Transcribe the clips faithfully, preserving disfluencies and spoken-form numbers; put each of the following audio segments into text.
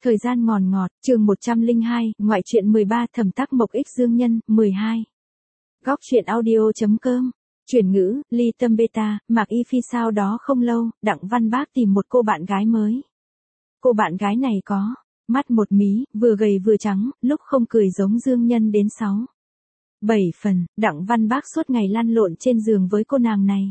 Thời gian ngòn ngọt, chương một trăm lẻ hai, ngoại truyện mười ba, Thẩm Tắc Mộc X Dương Nhân, mười hai. Góc truyện audio.com. Chuyển ngữ, ly tâm beta, Mạc Y Phi sau đó không lâu, Đặng Văn Bác tìm một cô bạn gái mới. Cô bạn gái này có mắt một mí, vừa gầy vừa trắng, lúc không cười giống Dương Nhân đến sáu. Bảy phần, Đặng Văn Bác suốt ngày lăn lộn trên giường với cô nàng này.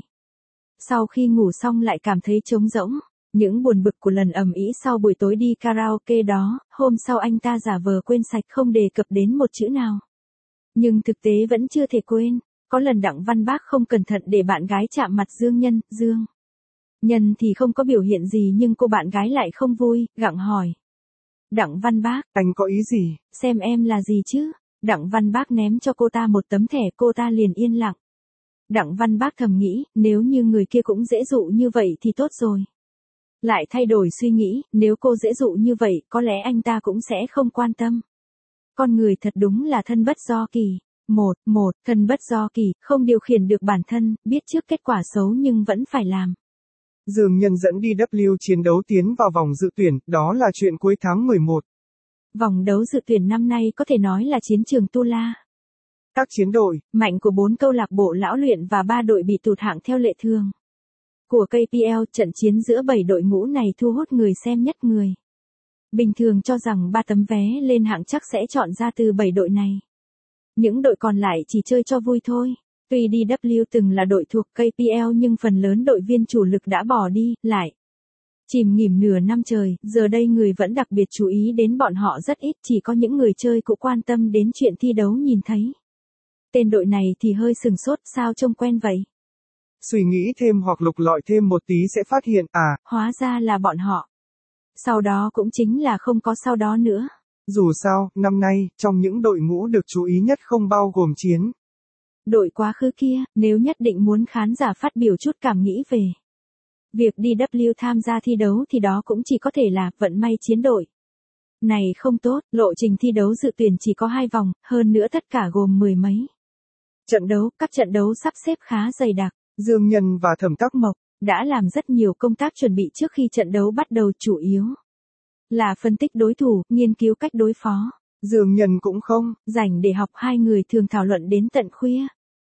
Sau khi ngủ xong lại cảm thấy trống rỗng. Những buồn bực của lần ầm ĩ sau buổi tối đi karaoke đó, hôm sau anh ta giả vờ quên sạch không đề cập đến một chữ nào. Nhưng thực tế vẫn chưa thể quên, có lần Đặng Văn Bác không cẩn thận để bạn gái chạm mặt Dương Nhân, Dương Nhân thì không có biểu hiện gì nhưng cô bạn gái lại không vui, gặng hỏi. Đặng Văn Bác, anh có ý gì? Xem em là gì chứ? Đặng Văn Bác ném cho cô ta một tấm thẻ, cô ta liền yên lặng. Đặng Văn Bác thầm nghĩ, nếu như người kia cũng dễ dụ như vậy thì tốt rồi. Lại thay đổi suy nghĩ, nếu cô dễ dụ như vậy, có lẽ anh ta cũng sẽ không quan tâm. Con người thật đúng là thân bất do kỳ. Một, một, thân bất do kỳ, không điều khiển được bản thân, biết trước kết quả xấu nhưng vẫn phải làm. Dương Nhân dẫn đi W chiến đấu tiến vào vòng dự tuyển, đó là chuyện cuối tháng mười một. Vòng đấu dự tuyển năm nay có thể nói là chiến trường tu la. Các chiến đội, mạnh của bốn câu lạc bộ lão luyện và ba đội bị tụt hạng theo lệ thường. Của ca pê lờ, trận chiến giữa bảy đội ngũ này thu hút người xem nhất người. Bình thường cho rằng ba tấm vé lên hạng chắc sẽ chọn ra từ bảy đội này. Những đội còn lại chỉ chơi cho vui thôi. Tuy đê vê từng là đội thuộc ca pê lờ nhưng phần lớn đội viên chủ lực đã bỏ đi, lại chìm nghỉm nửa năm trời, giờ đây người vẫn đặc biệt chú ý đến bọn họ rất ít, chỉ có những người chơi cũng quan tâm đến chuyện thi đấu nhìn thấy. Tên đội này thì hơi sừng sốt, sao trông quen vậy? Suy nghĩ thêm hoặc lục lọi thêm một tí sẽ phát hiện, à, hóa ra là bọn họ. Sau đó cũng chính là không có sau đó nữa. Dù sao, năm nay, trong những đội ngũ được chú ý nhất không bao gồm chiến đội quá khứ kia, nếu nhất định muốn khán giả phát biểu chút cảm nghĩ về việc đê vê tham gia thi đấu thì đó cũng chỉ có thể là vận may chiến đội. Này không tốt, lộ trình thi đấu dự tuyển chỉ có hai vòng, hơn nữa tất cả gồm mười mấy trận đấu, các trận đấu sắp xếp khá dày đặc. Dương Nhân và Thẩm Tắc Mộc đã làm rất nhiều công tác chuẩn bị trước khi trận đấu bắt đầu, chủ yếu là phân tích đối thủ, nghiên cứu cách đối phó. Dương Nhân cũng không rảnh để học, hai người thường thảo luận đến tận khuya.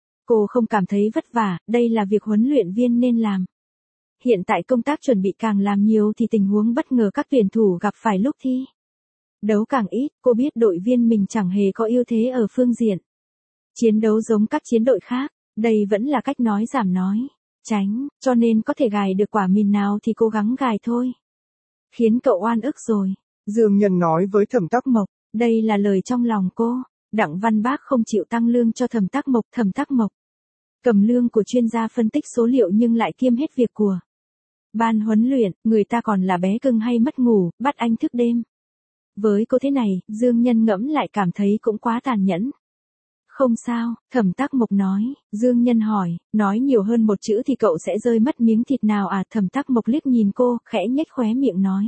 Cô không cảm thấy vất vả, đây là việc huấn luyện viên nên làm. Hiện tại công tác chuẩn bị càng làm nhiều thì tình huống bất ngờ các tuyển thủ gặp phải lúc thi đấu càng ít, cô biết đội viên mình chẳng hề có ưu thế ở phương diện chiến đấu giống các chiến đội khác, đây vẫn là cách nói giảm nói, tránh, cho nên có thể gài được quả mìn nào thì cố gắng gài thôi. Khiến cậu oan ức rồi. Dương Nhân nói với Thẩm Tắc Mộc. Đây là lời trong lòng cô. Đặng Văn Bác không chịu tăng lương cho Thẩm Tắc Mộc. Thẩm Tắc Mộc cầm lương của chuyên gia phân tích số liệu nhưng lại kiêm hết việc của ban huấn luyện, người ta còn là bé cưng hay mất ngủ, bắt anh thức đêm. Với cô thế này, Dương Nhân ngẫm lại cảm thấy cũng quá tàn nhẫn. Không sao, Thẩm Tắc Mộc nói. Dương Nhân hỏi, nói nhiều hơn một chữ thì cậu sẽ rơi mất miếng thịt nào à? Thẩm Tắc Mộc liếc nhìn cô, khẽ nhếch khóe miệng nói.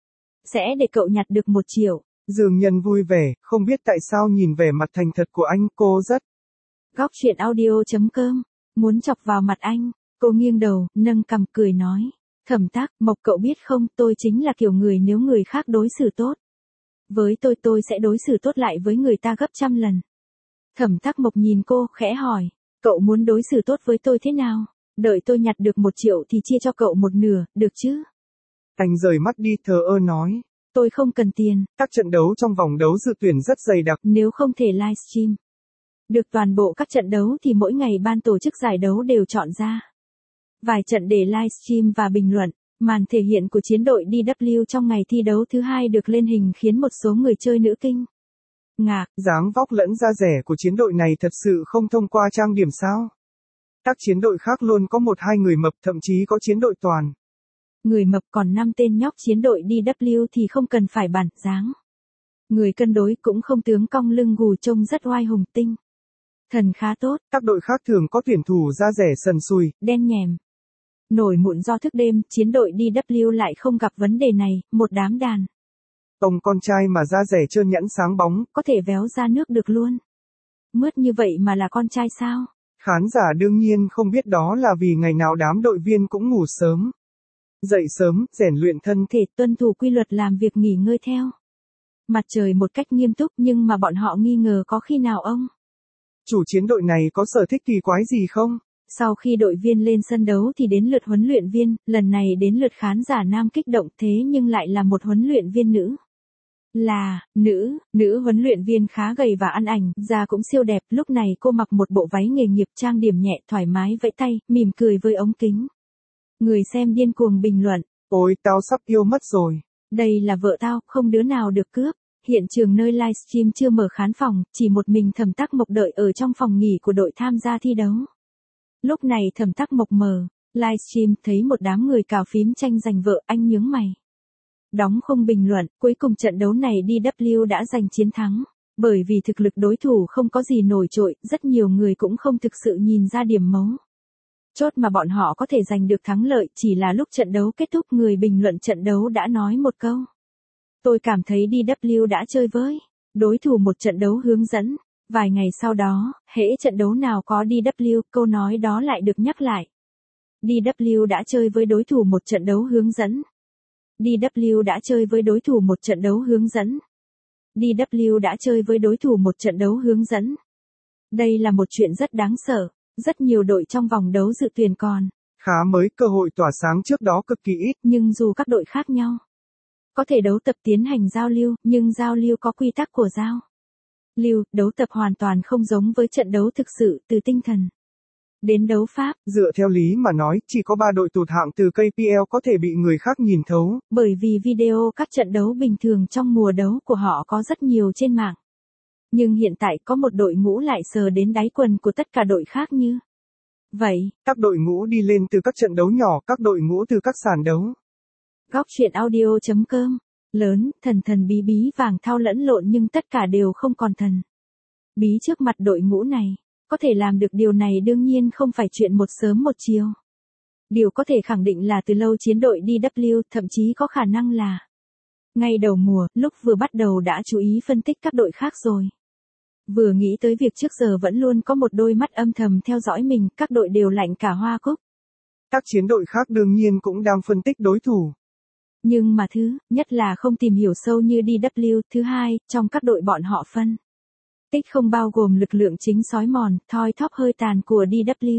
Sẽ để cậu nhặt được một triệu. Dương Nhân vui vẻ, không biết tại sao nhìn vẻ mặt thành thật của anh, cô rất. Góc truyện audio.com. Muốn chọc vào mặt anh. Cô nghiêng đầu, nâng cằm cười nói. Thẩm Tắc Mộc, cậu biết không, tôi chính là kiểu người nếu người khác đối xử tốt với tôi tôi sẽ đối xử tốt lại với người ta gấp trăm lần. Thẩm Tắc Mộc nhìn cô, khẽ hỏi. Cậu muốn đối xử tốt với tôi thế nào? Đợi tôi nhặt được một triệu thì chia cho cậu một nửa, được chứ? Anh rời mắt đi thờ ơ nói. Tôi không cần tiền. Các trận đấu trong vòng đấu dự tuyển rất dày đặc. Nếu không thể livestream được toàn bộ các trận đấu thì mỗi ngày ban tổ chức giải đấu đều chọn ra vài trận để livestream và bình luận. Màn thể hiện của chiến đội đê vê trong ngày thi đấu thứ hai được lên hình khiến một số người chơi nữ kinh ngạc. Dáng vóc lẫn da rẻ của chiến đội này thật sự không thông qua trang điểm sao? Các chiến đội khác luôn có một hai người mập, thậm chí có chiến đội toàn người mập, còn năm tên nhóc chiến đội đê vê thì không cần phải bản dáng. Người cân đối cũng không tướng cong lưng gù, trông rất oai hùng tinh thần khá tốt. Các đội khác thường có tuyển thủ da rẻ sần sùi, đen nhèm, nổi mụn do thức đêm, chiến đội đê vê lại không gặp vấn đề này, một đám đàn ông con trai mà da rẻ trơn nhẵn sáng bóng, có thể véo ra nước được luôn. Mướt như vậy mà là con trai sao? Khán giả đương nhiên không biết đó là vì ngày nào đám đội viên cũng ngủ sớm, dậy sớm, rèn luyện thân thể, tuân thủ quy luật làm việc nghỉ ngơi theo mặt trời một cách nghiêm túc, nhưng mà bọn họ nghi ngờ có khi nào ông chủ chiến đội này có sở thích kỳ quái gì không? Sau khi đội viên lên sân đấu thì đến lượt huấn luyện viên, lần này đến lượt khán giả nam kích động, thế nhưng lại là một huấn luyện viên nữ. Là, nữ, nữ huấn luyện viên khá gầy và ăn ảnh, da cũng siêu đẹp, lúc này cô mặc một bộ váy nghề nghiệp trang điểm nhẹ, thoải mái vẫy tay, mỉm cười với ống kính. Người xem điên cuồng bình luận. Ôi, tao sắp yêu mất rồi. Đây là vợ tao, không đứa nào được cướp. Hiện trường nơi livestream chưa mở khán phòng, chỉ một mình Thẩm Tắc Mộc đợi ở trong phòng nghỉ của đội tham gia thi đấu. Lúc này Thẩm Tắc Mộc mở livestream thấy một đám người cào phím tranh giành vợ, anh nhướng mày. Đóng không bình luận, cuối cùng trận đấu này đê vê đã giành chiến thắng. Bởi vì thực lực đối thủ không có gì nổi trội, rất nhiều người cũng không thực sự nhìn ra điểm mấu chốt mà bọn họ có thể giành được thắng lợi, chỉ là lúc trận đấu kết thúc người bình luận trận đấu đã nói một câu. Tôi cảm thấy đê vê đã chơi với đối thủ một trận đấu hướng dẫn. Vài ngày sau đó, hễ trận đấu nào có đê vê, câu nói đó lại được nhắc lại. đê vê đã chơi với đối thủ một trận đấu hướng dẫn. đê vê đã chơi với đối thủ một trận đấu hướng dẫn. đê vê đã chơi với đối thủ một trận đấu hướng dẫn. Đây là một chuyện rất đáng sợ, rất nhiều đội trong vòng đấu dự tuyển còn khá mới, cơ hội tỏa sáng trước đó cực kỳ ít. Nhưng dù các đội khác nhau có thể đấu tập tiến hành giao lưu, nhưng giao lưu có quy tắc của giao lưu, đấu tập hoàn toàn không giống với trận đấu thực sự, từ tinh thần đến đấu pháp. Dựa theo lý mà nói, chỉ có ba đội tụt hạng từ ca pê lờ có thể bị người khác nhìn thấu. Bởi vì video các trận đấu bình thường trong mùa đấu của họ có rất nhiều trên mạng. Nhưng hiện tại có một đội ngũ lại sờ đến đáy quần của tất cả đội khác như vậy. Các đội ngũ đi lên từ các trận đấu nhỏ, các đội ngũ từ các sàn đấu. Góc truyện audio chấm com. Lớn, thần thần bí bí vàng thao lẫn lộn nhưng tất cả đều không còn thần bí trước mặt đội ngũ này. Có thể làm được điều này đương nhiên không phải chuyện một sớm một chiều. Điều có thể khẳng định là từ lâu chiến đội đê vê, thậm chí có khả năng là ngay đầu mùa, lúc vừa bắt đầu đã chú ý phân tích các đội khác rồi. Vừa nghĩ tới việc trước giờ vẫn luôn có một đôi mắt âm thầm theo dõi mình, các đội đều lạnh cả hoa cúc. Các chiến đội khác đương nhiên cũng đang phân tích đối thủ. Nhưng mà thứ nhất là không tìm hiểu sâu như đê vê, thứ hai, trong các đội bọn họ phân tích không bao gồm lực lượng chính sói mòn, thoi thóp hơi tàn của đê vê.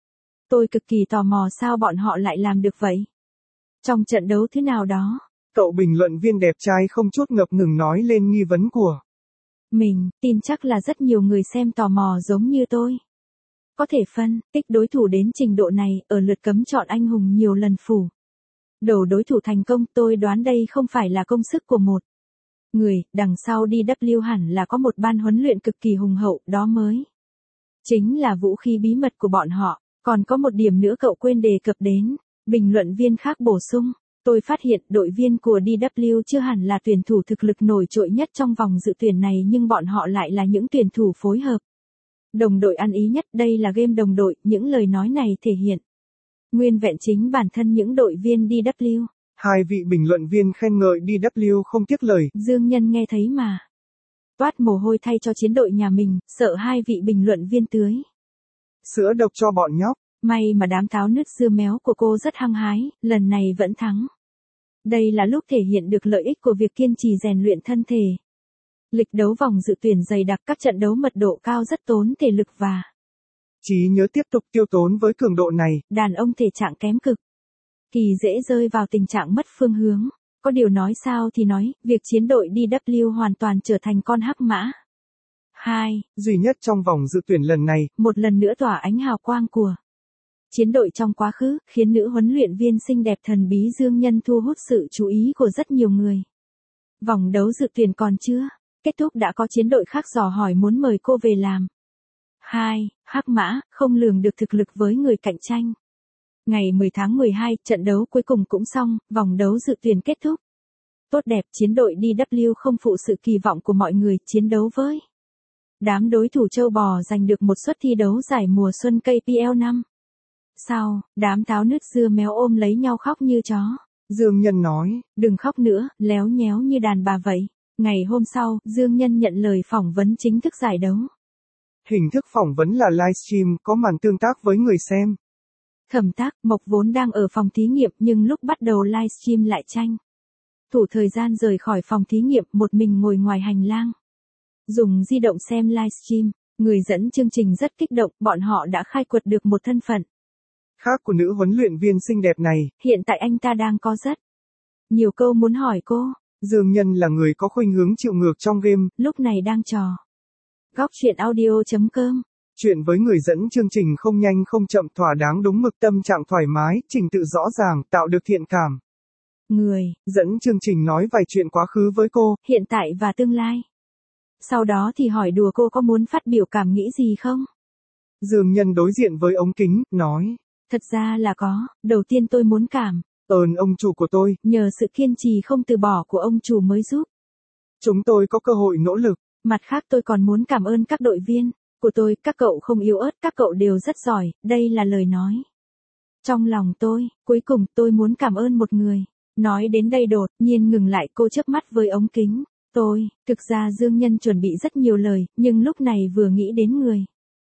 Tôi cực kỳ tò mò sao bọn họ lại làm được vậy. Trong trận đấu thứ nào đó, cậu bình luận viên đẹp trai không chút ngập ngừng nói lên nghi vấn của mình, tin chắc là rất nhiều người xem tò mò giống như tôi. Có thể phân tích đối thủ đến trình độ này, ở lượt cấm chọn anh hùng nhiều lần phủ đầu đối thủ thành công, tôi đoán đây không phải là công sức của một người, đằng sau đê vê hẳn là có một ban huấn luyện cực kỳ hùng hậu, đó mới chính là vũ khí bí mật của bọn họ. Còn có một điểm nữa cậu quên đề cập đến, bình luận viên khác bổ sung. Tôi phát hiện đội viên của đê vê chưa hẳn là tuyển thủ thực lực nổi trội nhất trong vòng dự tuyển này, nhưng bọn họ lại là những tuyển thủ phối hợp đồng đội ăn ý nhất. Đây là game đồng đội, những lời nói này thể hiện nguyên vẹn chính bản thân những đội viên đê vê. Hai vị bình luận viên khen ngợi đê vê không tiếc lời. Dương Nhân nghe thấy mà toát mồ hôi thay cho chiến đội nhà mình, sợ hai vị bình luận viên tưới sữa độc cho bọn nhóc. May mà đám táo nứt dưa méo của cô rất hăng hái, lần này vẫn thắng. Đây là lúc thể hiện được lợi ích của việc kiên trì rèn luyện thân thể. Lịch đấu vòng dự tuyển dày đặc, các trận đấu mật độ cao rất tốn thể lực và trí nhớ tiếp tục tiêu tốn với cường độ này. Đàn ông thể trạng kém cực kỳ dễ rơi vào tình trạng mất phương hướng. Có điều nói sao thì nói, việc chiến đội đê vê hoàn toàn trở thành con hắc mã. hai. Duy nhất trong vòng dự tuyển lần này, một lần nữa tỏa ánh hào quang của chiến đội trong quá khứ, khiến nữ huấn luyện viên xinh đẹp thần bí Dương Nhân thu hút sự chú ý của rất nhiều người. Vòng đấu dự tuyển còn chưa kết thúc đã có chiến đội khác dò hỏi muốn mời cô về làm. hai. Hắc mã, không lường được thực lực với người cạnh tranh. Ngày mười tháng mười hai, trận đấu cuối cùng cũng xong, vòng đấu dự tuyển kết thúc tốt đẹp, chiến đội đê vê không phụ sự kỳ vọng của mọi người, chiến đấu với đám đối thủ châu bò giành được một suất thi đấu giải mùa xuân ca pê lờ năm. Sau, đám táo nứt dưa méo ôm lấy nhau khóc như chó. Dương Nhân nói, đừng khóc nữa, léo nhéo như đàn bà vậy. Ngày hôm sau, Dương Nhân nhận lời phỏng vấn chính thức giải đấu. Hình thức phỏng vấn là livestream, có màn tương tác với người xem. Thẩm Tắc Mộc vốn đang ở phòng thí nghiệm nhưng lúc bắt đầu livestream lại tranh Thủ thời gian rời khỏi phòng thí nghiệm, một mình ngồi ngoài hành lang. Dùng di động xem livestream, người dẫn chương trình rất kích động, bọn họ đã khai quật được một thân phận khác của nữ huấn luyện viên xinh đẹp này. Hiện tại anh ta đang có rất nhiều câu muốn hỏi cô. Dương Nhân là người có khuynh hướng chịu ngược trong game. Lúc này đang trò. Góc chuyện audio.com. Chuyện với người dẫn chương trình không nhanh không chậm, thỏa đáng đúng mực, tâm trạng thoải mái, trình tự rõ ràng, tạo được thiện cảm. Người dẫn chương trình nói vài chuyện quá khứ với cô, hiện tại và tương lai. Sau đó thì hỏi đùa cô có muốn phát biểu cảm nghĩ gì không? Dương Nhân đối diện với ống kính, nói. Thật ra là có, đầu tiên tôi muốn cảm ơn ông chủ của tôi. Nhờ sự kiên trì không từ bỏ của ông chủ mới giúp chúng tôi có cơ hội nỗ lực. Mặt khác tôi còn muốn cảm ơn các đội viên của tôi, các cậu không yếu ớt, các cậu đều rất giỏi, đây là lời nói trong lòng tôi. Cuối cùng tôi muốn cảm ơn một người. Nói đến đây đột nhiên ngừng lại, cô chớp mắt với ống kính. Tôi, thực ra Dương Nhân chuẩn bị rất nhiều lời, nhưng lúc này vừa nghĩ đến người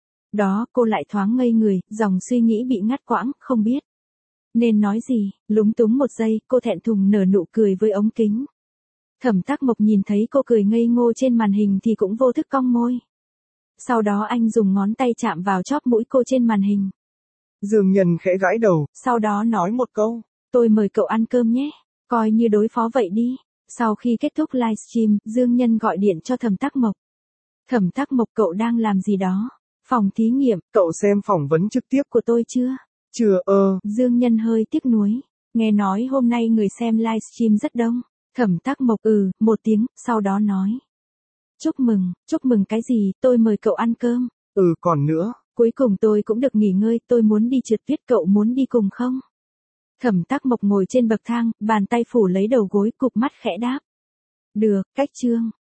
đó, cô lại thoáng ngây người, dòng suy nghĩ bị ngắt quãng, không biết nên nói gì. Lúng túng một giây, cô thẹn thùng nở nụ cười với ống kính. Thẩm Tắc Mộc nhìn thấy cô cười ngây ngô trên màn hình thì cũng vô thức cong môi. Sau đó anh dùng ngón tay chạm vào chóp mũi cô trên màn hình. Dương Nhân khẽ gãi đầu, sau đó nói một câu. Tôi mời cậu ăn cơm nhé, coi như đối phó vậy đi. Sau khi kết thúc livestream, Dương Nhân gọi điện cho Thẩm Tắc Mộc. Thẩm Tắc Mộc, cậu đang làm gì đó? Phòng thí nghiệm. Cậu xem phỏng vấn trực tiếp của tôi chưa? Chưa, ơ. Dương Nhân hơi tiếc nuối. Nghe nói hôm nay người xem livestream rất đông. Thẩm Tắc Mộc ừ, một tiếng, sau đó nói. Chúc mừng, chúc mừng cái gì, tôi mời cậu ăn cơm. Ừ, còn nữa. Cuối cùng tôi cũng được nghỉ ngơi, tôi muốn đi trượt tuyết, cậu muốn đi cùng không? Thẩm Tắc Mộc ngồi trên bậc thang, bàn tay phủ lấy đầu gối, cụp mắt khẽ đáp. Được, cách chương.